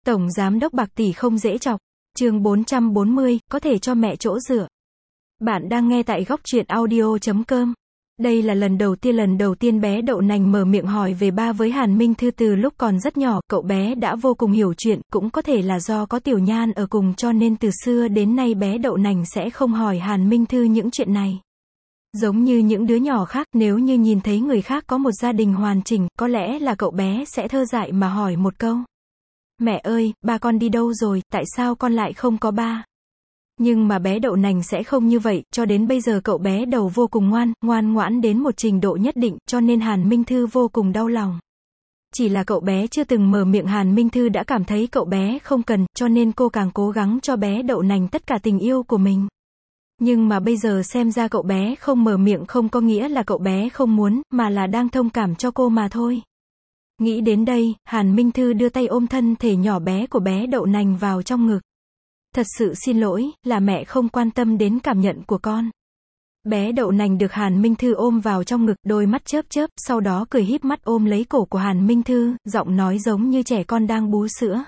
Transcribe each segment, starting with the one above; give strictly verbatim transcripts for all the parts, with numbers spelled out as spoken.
Tổng giám đốc bạc tỷ không dễ chọc. Chương bốn trăm bốn mươi, có thể cho mẹ chỗ dựa. Bạn đang nghe tại góc truyện audio chấm com. Đây là lần đầu tiên lần đầu tiên bé đậu nành mở miệng hỏi về ba với Hàn Minh Thư từ lúc còn rất nhỏ, cậu bé đã vô cùng hiểu chuyện, cũng có thể là do có Tiểu Nhan ở cùng cho nên từ xưa đến nay bé đậu nành sẽ không hỏi Hàn Minh Thư những chuyện này. Giống như những đứa nhỏ khác, nếu như nhìn thấy người khác có một gia đình hoàn chỉnh, có lẽ là cậu bé sẽ thơ dại mà hỏi một câu. Mẹ ơi, ba con đi đâu rồi, tại sao con lại không có ba? Nhưng mà bé đậu nành sẽ không như vậy, cho đến bây giờ cậu bé đầu vô cùng ngoan, ngoan ngoãn đến một trình độ nhất định, cho nên Hàn Minh Thư vô cùng đau lòng. Chỉ là cậu bé chưa từng mở miệng Hàn Minh Thư đã cảm thấy cậu bé không cần, cho nên cô càng cố gắng cho bé đậu nành tất cả tình yêu của mình. Nhưng mà bây giờ xem ra cậu bé không mở miệng không có nghĩa là cậu bé không muốn, mà là đang thông cảm cho cô mà thôi. Nghĩ đến đây, Hàn Minh Thư đưa tay ôm thân thể nhỏ bé của bé đậu nành vào trong ngực. Thật sự xin lỗi, là mẹ không quan tâm đến cảm nhận của con. Bé đậu nành được Hàn Minh Thư ôm vào trong ngực, đôi mắt chớp chớp, sau đó cười híp mắt ôm lấy cổ của Hàn Minh Thư, giọng nói giống như trẻ con đang bú sữa.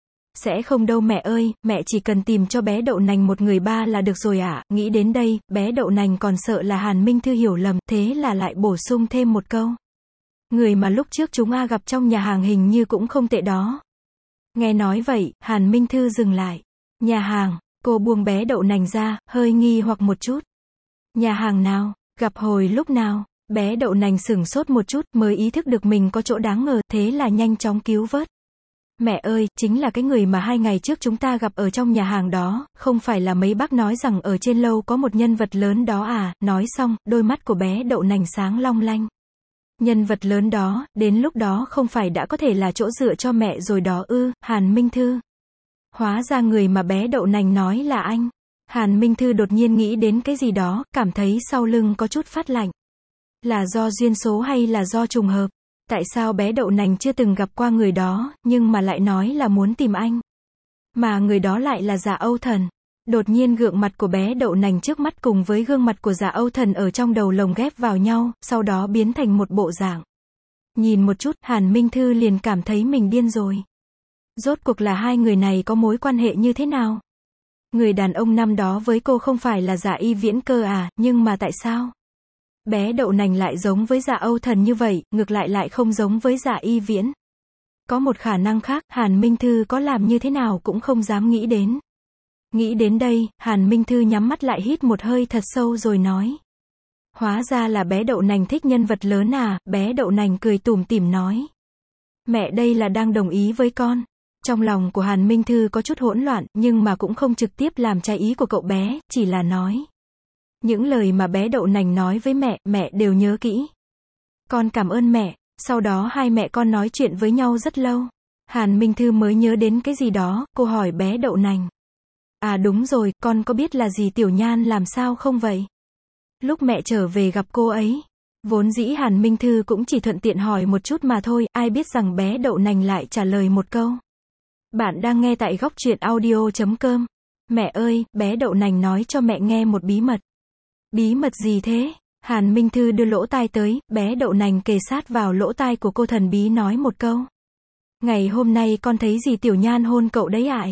Sẽ không đâu mẹ ơi, mẹ chỉ cần tìm cho bé đậu nành một người ba là được rồi ạ. À. Nghĩ đến đây, bé đậu nành còn sợ là Hàn Minh Thư hiểu lầm, thế là lại bổ sung thêm một câu. Người mà lúc trước chúng a gặp trong nhà hàng hình như cũng không tệ đó. Nghe nói vậy, Hàn Minh Thư dừng lại. Nhà hàng, cô buông bé đậu nành ra, hơi nghi hoặc một chút. Nhà hàng nào, gặp hồi lúc nào, bé đậu nành sửng sốt một chút, mới ý thức được mình có chỗ đáng ngờ, thế là nhanh chóng cứu vớt. Mẹ ơi, chính là cái người mà hai ngày trước chúng ta gặp ở trong nhà hàng đó, không phải là mấy bác nói rằng ở trên lâu có một nhân vật lớn đó à, nói xong, đôi mắt của bé đậu nành sáng long lanh. Nhân vật lớn đó, đến lúc đó không phải đã có thể là chỗ dựa cho mẹ rồi đó ư, Hàn Minh Thư. Hóa ra người mà bé đậu nành nói là anh. Hàn Minh Thư đột nhiên nghĩ đến cái gì đó, cảm thấy sau lưng có chút phát lạnh. Là do duyên số hay là do trùng hợp? Tại sao bé đậu nành chưa từng gặp qua người đó, nhưng mà lại nói là muốn tìm anh? Mà người đó lại là Dạ Âu Thần. Đột nhiên gương mặt của bé đậu nành trước mắt cùng với gương mặt của Dạ Âu Thần ở trong đầu lồng ghép vào nhau, sau đó biến thành một bộ dạng. Nhìn một chút, Hàn Minh Thư liền cảm thấy mình điên rồi. Rốt cuộc là hai người này có mối quan hệ như thế nào? Người đàn ông năm đó với cô không phải là Dạ Y Viễn cơ à, nhưng mà tại sao? Bé đậu nành lại giống với Dạ Âu Thần như vậy, ngược lại lại không giống với Dạ Y Viễn. Có một khả năng khác, Hàn Minh Thư có làm như thế nào cũng không dám nghĩ đến. Nghĩ đến đây, Hàn Minh Thư nhắm mắt lại hít một hơi thật sâu rồi nói. Hóa ra là bé đậu nành thích nhân vật lớn à, bé đậu nành cười tủm tỉm nói. Mẹ đây là đang đồng ý với con. Trong lòng của Hàn Minh Thư có chút hỗn loạn, nhưng mà cũng không trực tiếp làm trái ý của cậu bé, chỉ là nói. Những lời mà bé đậu nành nói với mẹ, mẹ đều nhớ kỹ. Con cảm ơn mẹ. Sau đó hai mẹ con nói chuyện với nhau rất lâu. Hàn Minh Thư mới nhớ đến cái gì đó, cô hỏi bé đậu nành. À đúng rồi, con có biết là gì Tiểu Nhan làm sao không vậy? Lúc mẹ trở về gặp cô ấy. Vốn dĩ Hàn Minh Thư cũng chỉ thuận tiện hỏi một chút mà thôi, ai biết rằng bé đậu nành lại trả lời một câu. Bạn đang nghe tại góc truyện audio chấm com. Mẹ ơi, bé đậu nành nói cho mẹ nghe một bí mật. Bí mật gì thế? Hàn Minh Thư đưa lỗ tai tới, bé đậu nành kề sát vào lỗ tai của cô thần bí nói một câu. Ngày hôm nay con thấy gì Tiểu Nhan hôn cậu đấy ại?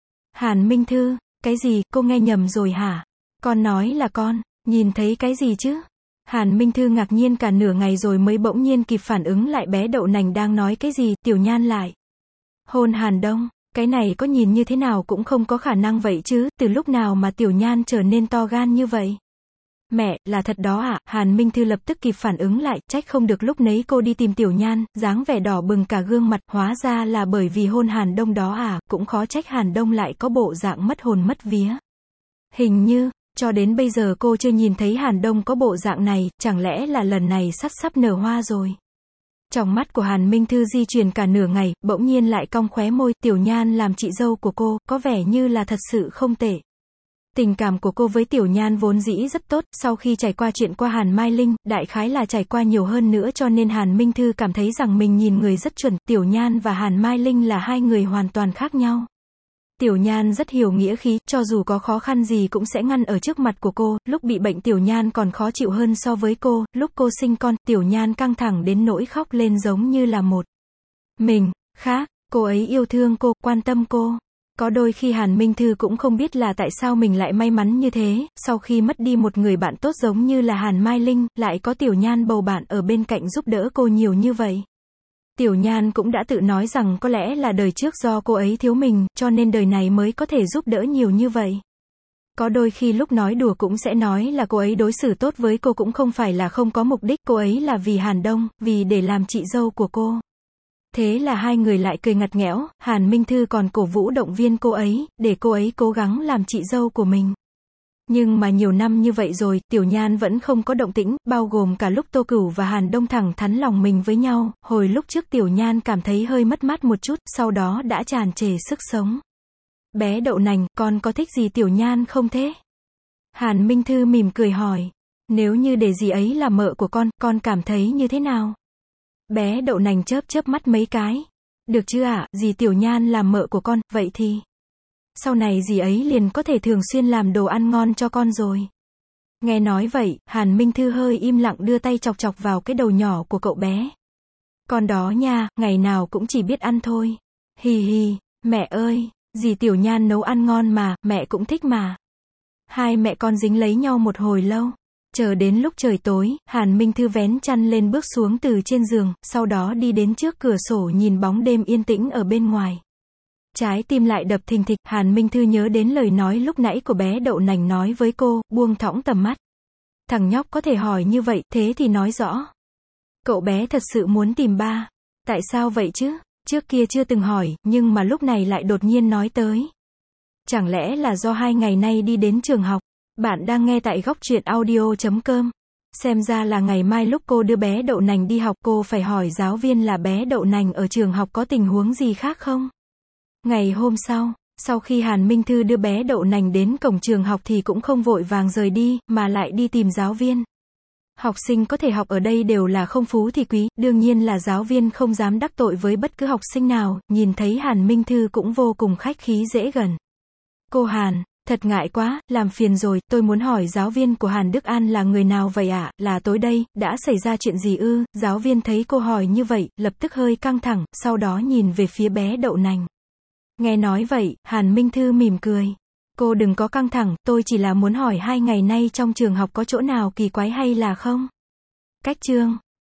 Hàn Minh Thư, cái gì, cô nghe nhầm rồi hả? Con nói là con, nhìn thấy cái gì chứ? Hàn Minh Thư ngạc nhiên cả nửa ngày rồi mới bỗng nhiên kịp phản ứng lại bé đậu nành đang nói cái gì, Tiểu Nhan lại. Hôn Hàn Đông, cái này có nhìn như thế nào cũng không có khả năng vậy chứ, từ lúc nào mà Tiểu Nhan trở nên to gan như vậy? Mẹ, là thật đó ạ, à? Hàn Minh Thư lập tức kịp phản ứng lại, trách không được lúc nấy cô đi tìm Tiểu Nhan, dáng vẻ đỏ bừng cả gương mặt, hóa ra là bởi vì hôn Hàn Đông đó à, cũng khó trách Hàn Đông lại có bộ dạng mất hồn mất vía. Hình như, cho đến bây giờ cô chưa nhìn thấy Hàn Đông có bộ dạng này, chẳng lẽ là lần này sắp sắp nở hoa rồi. Trong mắt của Hàn Minh Thư di chuyển cả nửa ngày, bỗng nhiên lại cong khóe môi, Tiểu Nhan làm chị dâu của cô, có vẻ như là thật sự không tệ. Tình cảm của cô với Tiểu Nhan vốn dĩ rất tốt, sau khi trải qua chuyện qua Hàn Mai Linh, đại khái là trải qua nhiều hơn nữa cho nên Hàn Minh Thư cảm thấy rằng mình nhìn người rất chuẩn, Tiểu Nhan và Hàn Mai Linh là hai người hoàn toàn khác nhau. Tiểu Nhan rất hiểu nghĩa khí, cho dù có khó khăn gì cũng sẽ ngăn ở trước mặt của cô, lúc bị bệnh Tiểu Nhan còn khó chịu hơn so với cô, lúc cô sinh con, Tiểu Nhan căng thẳng đến nỗi khóc lên giống như là một mình, khác. Cô ấy yêu thương cô, quan tâm cô. Có đôi khi Hàn Minh Thư cũng không biết là tại sao mình lại may mắn như thế, sau khi mất đi một người bạn tốt giống như là Hàn Mai Linh, lại có Tiểu Nhan bầu bạn ở bên cạnh giúp đỡ cô nhiều như vậy. Tiểu Nhan cũng đã tự nói rằng có lẽ là đời trước do cô ấy thiếu mình, cho nên đời này mới có thể giúp đỡ nhiều như vậy. Có đôi khi lúc nói đùa cũng sẽ nói là cô ấy đối xử tốt với cô cũng không phải là không có mục đích, cô ấy là vì Hàn Đông, vì để làm chị dâu của cô. Thế là hai người lại cười ngặt nghẽo, Hàn Minh Thư còn cổ vũ động viên cô ấy, để cô ấy cố gắng làm chị dâu của mình. Nhưng mà nhiều năm như vậy rồi, Tiểu Nhan vẫn không có động tĩnh, bao gồm cả lúc Tô Cửu và Hàn Đông thẳng thắn lòng mình với nhau, hồi lúc trước Tiểu Nhan cảm thấy hơi mất mát một chút, sau đó đã tràn trề sức sống. Bé đậu nành, con có thích gì Tiểu Nhan không thế? Hàn Minh Thư mỉm cười hỏi. Nếu như để dì ấy là mợ của con, con cảm thấy như thế nào? Bé đậu nành chớp chớp mắt mấy cái. Được chứ ạ, à, dì Tiểu Nhan làm mợ của con, vậy thì sau này dì ấy liền có thể thường xuyên làm đồ ăn ngon cho con rồi. Nghe nói vậy, Hàn Minh Thư hơi im lặng đưa tay chọc chọc vào cái đầu nhỏ của cậu bé. Con đó nha, ngày nào cũng chỉ biết ăn thôi. Hì hì, mẹ ơi, dì Tiểu Nhan nấu ăn ngon mà, mẹ cũng thích mà. Hai mẹ con dính lấy nhau một hồi lâu. Chờ đến lúc trời tối, Hàn Minh Thư vén chăn lên bước xuống từ trên giường, sau đó đi đến trước cửa sổ nhìn bóng đêm yên tĩnh ở bên ngoài. Trái tim lại đập thình thịch, Hàn Minh Thư nhớ đến lời nói lúc nãy của bé đậu nành nói với cô, buông thõng tầm mắt. Thằng nhóc có thể hỏi như vậy, thế thì nói rõ. Cậu bé thật sự muốn tìm ba. Tại sao vậy chứ? Trước kia chưa từng hỏi, nhưng mà lúc này lại đột nhiên nói tới. Chẳng lẽ là do hai ngày nay đi đến trường học? Bạn đang nghe tại góc truyện audio chấm com. Xem ra là ngày mai lúc cô đưa bé đậu nành đi học cô phải hỏi giáo viên là bé đậu nành ở trường học có tình huống gì khác không? Ngày hôm sau, sau khi Hàn Minh Thư đưa bé đậu nành đến cổng trường học thì cũng không vội vàng rời đi, mà lại đi tìm giáo viên. Học sinh có thể học ở đây đều là không phú thì quý, đương nhiên là giáo viên không dám đắc tội với bất cứ học sinh nào, nhìn thấy Hàn Minh Thư cũng vô cùng khách khí dễ gần. Cô Hàn, thật ngại quá, làm phiền rồi, tôi muốn hỏi giáo viên của Hàn Đức An là người nào vậy ạ, à? Là tối đây, đã xảy ra chuyện gì ư? Giáo viên thấy cô hỏi như vậy, lập tức hơi căng thẳng, sau đó nhìn về phía bé đậu nành. Nghe nói vậy, Hàn Minh Thư mỉm cười. Cô đừng có căng thẳng, tôi chỉ là muốn hỏi hai ngày nay trong trường học có chỗ nào kỳ quái hay là không? Cách chương